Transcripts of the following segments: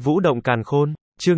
Vũ động càn khôn, chương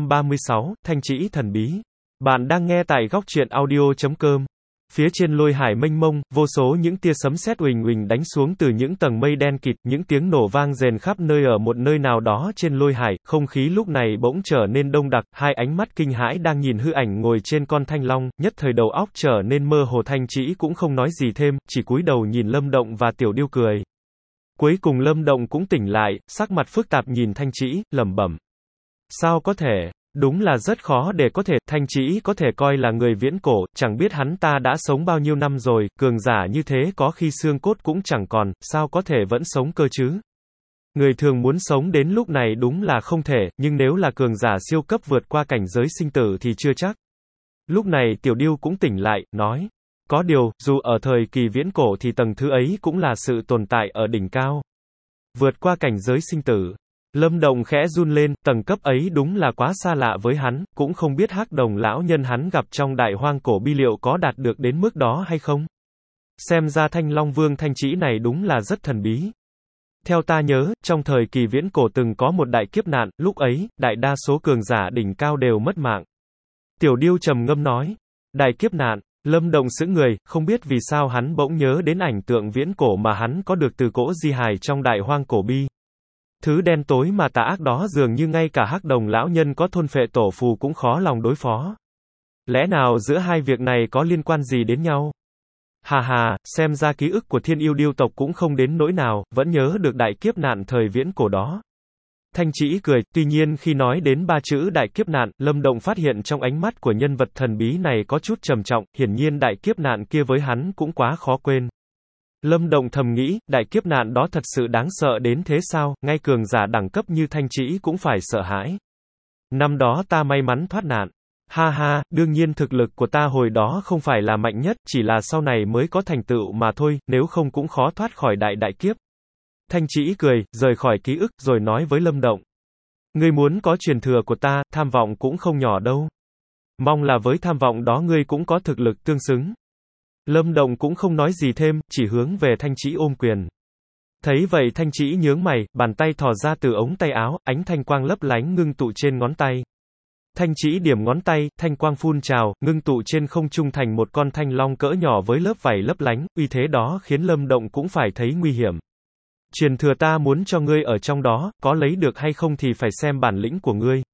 536, Thanh trĩ thần bí. Bạn đang nghe tại góc truyện audio.com. Phía trên lôi hải mênh mông, vô số những tia sấm sét uỳnh uỳnh đánh xuống từ những tầng mây đen kịt, những tiếng nổ vang rền khắp nơi ở một nơi nào đó trên lôi hải, không khí lúc này bỗng trở nên đông đặc, hai ánh mắt kinh hãi đang nhìn hư ảnh ngồi trên con thanh long, nhất thời đầu óc trở nên mơ hồ. Thanh trĩ cũng không nói gì thêm, chỉ cúi đầu nhìn Lâm Động và Tiểu Điêu cười. Cuối cùng Lâm Động cũng tỉnh lại, sắc mặt phức tạp nhìn Thanh trĩ, lẩm bẩm. Sao có thể? Đúng là rất khó để có thể, Thanh trĩ có thể coi là người viễn cổ, chẳng biết hắn ta đã sống bao nhiêu năm rồi, cường giả như thế có khi xương cốt cũng chẳng còn, sao có thể vẫn sống cơ chứ? Người thường muốn sống đến lúc này đúng là không thể, nhưng nếu là cường giả siêu cấp vượt qua cảnh giới sinh tử thì chưa chắc. Lúc này Tiểu Điêu cũng tỉnh lại, nói. Có điều, dù ở thời kỳ viễn cổ thì tầng thứ ấy cũng là sự tồn tại ở đỉnh cao. Vượt qua cảnh giới sinh tử. Lâm Động khẽ run lên, tầng cấp ấy đúng là quá xa lạ với hắn, cũng không biết Hắc Đồng lão nhân hắn gặp trong Đại Hoang cổ bi liệu có đạt được đến mức đó hay không. Xem ra Thanh Long Vương Thanh trĩ này đúng là rất thần bí. Theo ta nhớ, trong thời kỳ viễn cổ từng có một đại kiếp nạn, lúc ấy, đại đa số cường giả đỉnh cao đều mất mạng. Tiểu Điêu trầm ngâm nói, đại kiếp nạn. Lâm Động sững người, không biết vì sao hắn bỗng nhớ đến ảnh tượng viễn cổ mà hắn có được từ cỗ di hài trong Đại Hoang cổ bi. Thứ đen tối mà tà ác đó dường như ngay cả Hắc Đồng lão nhân có thôn phệ tổ phù cũng khó lòng đối phó. Lẽ nào giữa hai việc này có liên quan gì đến nhau? Hà hà, xem ra ký ức của Thiên Yêu Điêu tộc cũng không đến nỗi nào, vẫn nhớ được đại kiếp nạn thời viễn cổ đó. Thanh trĩ cười, tuy nhiên khi nói đến ba chữ đại kiếp nạn, Lâm Động phát hiện trong ánh mắt của nhân vật thần bí này có chút trầm trọng, hiển nhiên đại kiếp nạn kia với hắn cũng quá khó quên. Lâm Động thầm nghĩ, đại kiếp nạn đó thật sự đáng sợ đến thế sao, ngay cường giả đẳng cấp như Thanh trĩ cũng phải sợ hãi. Năm đó ta may mắn thoát nạn. Ha ha, đương nhiên thực lực của ta hồi đó không phải là mạnh nhất, chỉ là sau này mới có thành tựu mà thôi, nếu không cũng khó thoát khỏi đại kiếp. Thanh trĩ cười, rời khỏi ký ức, rồi nói với Lâm Động. Ngươi muốn có truyền thừa của ta, tham vọng cũng không nhỏ đâu. Mong là với tham vọng đó ngươi cũng có thực lực tương xứng. Lâm Động cũng không nói gì thêm, chỉ hướng về Thanh trĩ ôm quyền. Thấy vậy Thanh trĩ nhướng mày, bàn tay thò ra từ ống tay áo, ánh thanh quang lấp lánh ngưng tụ trên ngón tay. Thanh trĩ điểm ngón tay, thanh quang phun trào, ngưng tụ trên không trung thành một con thanh long cỡ nhỏ với lớp vảy lấp lánh, uy thế đó khiến Lâm Động cũng phải thấy nguy hiểm. Truyền thừa ta muốn cho ngươi ở trong đó, có lấy được hay không thì phải xem bản lĩnh của ngươi.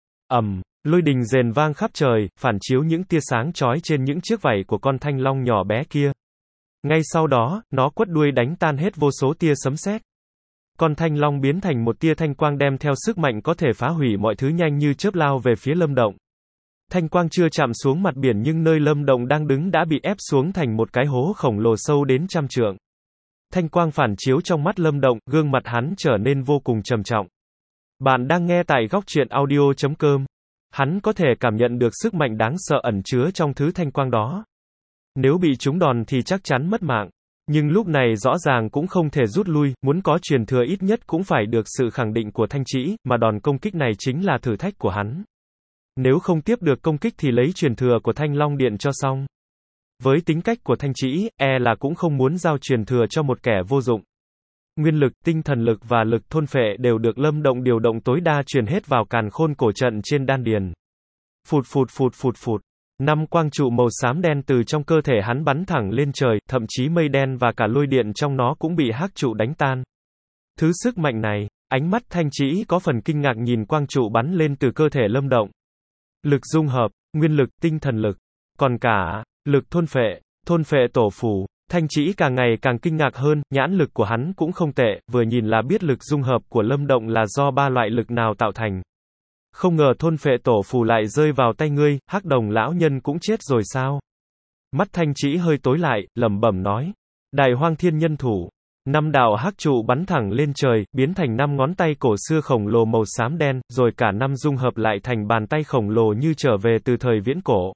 Lôi đình rền vang khắp trời, phản chiếu những tia sáng chói trên những chiếc vảy của con thanh long nhỏ bé kia. Ngay sau đó, nó quất đuôi đánh tan hết vô số tia sấm sét. Con thanh long biến thành một tia thanh quang đem theo sức mạnh có thể phá hủy mọi thứ nhanh như chớp lao về phía Lâm Động. Thanh quang chưa chạm xuống mặt biển nhưng nơi Lâm Động đang đứng đã bị ép xuống thành một cái hố khổng lồ sâu đến trăm trượng. Thanh quang phản chiếu trong mắt Lâm Động, gương mặt hắn trở nên vô cùng trầm trọng. Bạn đang nghe tại góc truyện audio.com. Hắn có thể cảm nhận được sức mạnh đáng sợ ẩn chứa trong thứ thanh quang đó. Nếu bị trúng đòn thì chắc chắn mất mạng. Nhưng lúc này rõ ràng cũng không thể rút lui, muốn có truyền thừa ít nhất cũng phải được sự khẳng định của Thanh trĩ, mà đòn công kích này chính là thử thách của hắn. Nếu không tiếp được công kích thì lấy truyền thừa của Thanh Long Điện cho xong. Với tính cách của Thanh trĩ, là cũng không muốn giao truyền thừa cho một kẻ vô dụng. Nguyên lực, tinh thần lực và lực thôn phệ đều được Lâm Động điều động tối đa truyền hết vào càn khôn cổ trận trên đan điền. Phụt phụt phụt phụt phụt. 5 quang trụ màu xám đen từ trong cơ thể hắn bắn thẳng lên trời, thậm chí mây đen và cả lôi điện trong nó cũng bị hắc trụ đánh tan. Thứ sức mạnh này, ánh mắt Thanh trĩ có phần kinh ngạc nhìn quang trụ bắn lên từ cơ thể Lâm Động. Lực dung hợp, nguyên lực, tinh thần lực, còn cả lực thôn phệ tổ phù. Thanh trĩ càng ngày càng kinh ngạc hơn, nhãn lực của hắn cũng không tệ, vừa nhìn là biết lực dung hợp của Lâm Động là do ba loại lực nào tạo thành. Không ngờ thôn phệ tổ phù lại rơi vào tay ngươi, Hắc Đồng lão nhân cũng chết rồi sao? Mắt Thanh trĩ hơi tối lại, lẩm bẩm nói. Đại Hoang Thiên Nhân Thủ. 5 đạo hắc trụ bắn thẳng lên trời, biến thành 5 ngón tay cổ xưa khổng lồ màu xám đen, rồi cả 5 dung hợp lại thành bàn tay khổng lồ như trở về từ thời viễn cổ.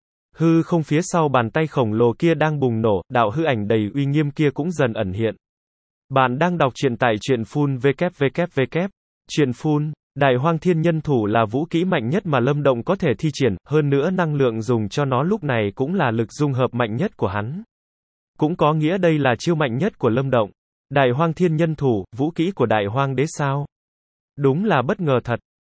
Hư không phía sau bàn tay khổng lồ kia đang bùng nổ, đạo hư ảnh đầy uy nghiêm kia cũng dần ẩn hiện. Bạn đang đọc truyện tại truyện.phun www. Truyện.phun. Đại Hoang Thiên Nhân Thủ là vũ kỹ mạnh nhất mà Lâm Động có thể thi triển, hơn nữa năng lượng dùng cho nó lúc này cũng là lực dung hợp mạnh nhất của hắn. Cũng có nghĩa đây là chiêu mạnh nhất của Lâm Động. Đại Hoang Thiên Nhân Thủ, vũ kỹ của Đại Hoang Đế sao? Đúng là bất ngờ thật.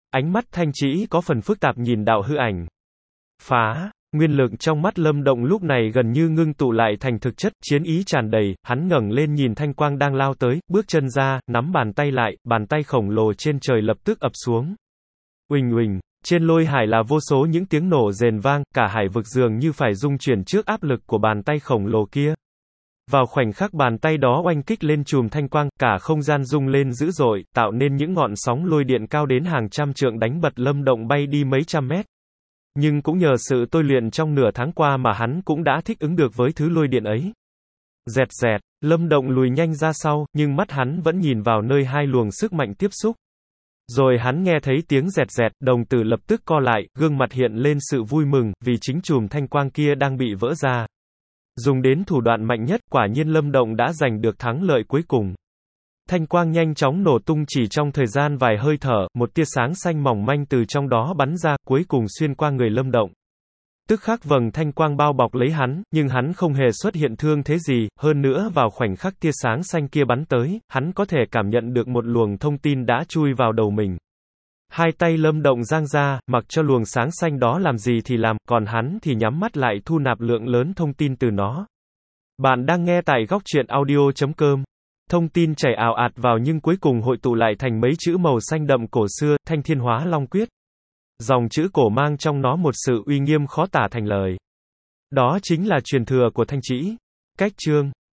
Ánh mắt Thanh Trĩ có phần phức tạp nhìn đạo hư ảnh. Phá, nguyên lực trong mắt Lâm Động lúc này gần như ngưng tụ lại thành thực chất, chiến ý tràn đầy, hắn ngẩng lên nhìn thanh quang đang lao tới, bước chân ra, nắm bàn tay lại, bàn tay khổng lồ trên trời lập tức ập xuống. Uỳnh uỳnh, trên lôi hải là vô số những tiếng nổ rền vang, cả hải vực dường như phải rung chuyển trước áp lực của bàn tay khổng lồ kia. Vào khoảnh khắc bàn tay đó oanh kích lên chùm thanh quang, cả không gian rung lên dữ dội, tạo nên những ngọn sóng lôi điện cao đến hàng trăm trượng đánh bật Lâm Động bay đi mấy trăm mét. Nhưng cũng nhờ sự tôi luyện trong nửa tháng qua mà hắn cũng đã thích ứng được với thứ lôi điện ấy. Dẹt dẹt, Lâm Động lùi nhanh ra sau, nhưng mắt hắn vẫn nhìn vào nơi hai luồng sức mạnh tiếp xúc. Rồi hắn nghe thấy tiếng dẹt dẹt, đồng tử lập tức co lại, gương mặt hiện lên sự vui mừng, vì chính chùm thanh quang kia đang bị vỡ ra. Dùng đến thủ đoạn mạnh nhất, quả nhiên Lâm Động đã giành được thắng lợi cuối cùng. Thanh quang nhanh chóng nổ tung chỉ trong thời gian vài hơi thở, một tia sáng xanh mỏng manh từ trong đó bắn ra, cuối cùng xuyên qua người Lâm Động. Tức khắc vầng thanh quang bao bọc lấy hắn, nhưng hắn không hề xuất hiện thương thế gì, hơn nữa vào khoảnh khắc tia sáng xanh kia bắn tới, hắn có thể cảm nhận được một luồng thông tin đã chui vào đầu mình. Hai tay Lâm Động giang ra, mặc cho luồng sáng xanh đó làm gì thì làm, còn hắn thì nhắm mắt lại thu nạp lượng lớn thông tin từ nó. Bạn đang nghe tại góc truyện audio.com. Thông tin chảy ào ạt vào nhưng cuối cùng hội tụ lại thành mấy chữ màu xanh đậm cổ xưa, Thanh Thiên Hóa Long Quyết. Dòng chữ cổ mang trong nó một sự uy nghiêm khó tả thành lời. Đó chính là truyền thừa của Thanh Trĩ. Cách chương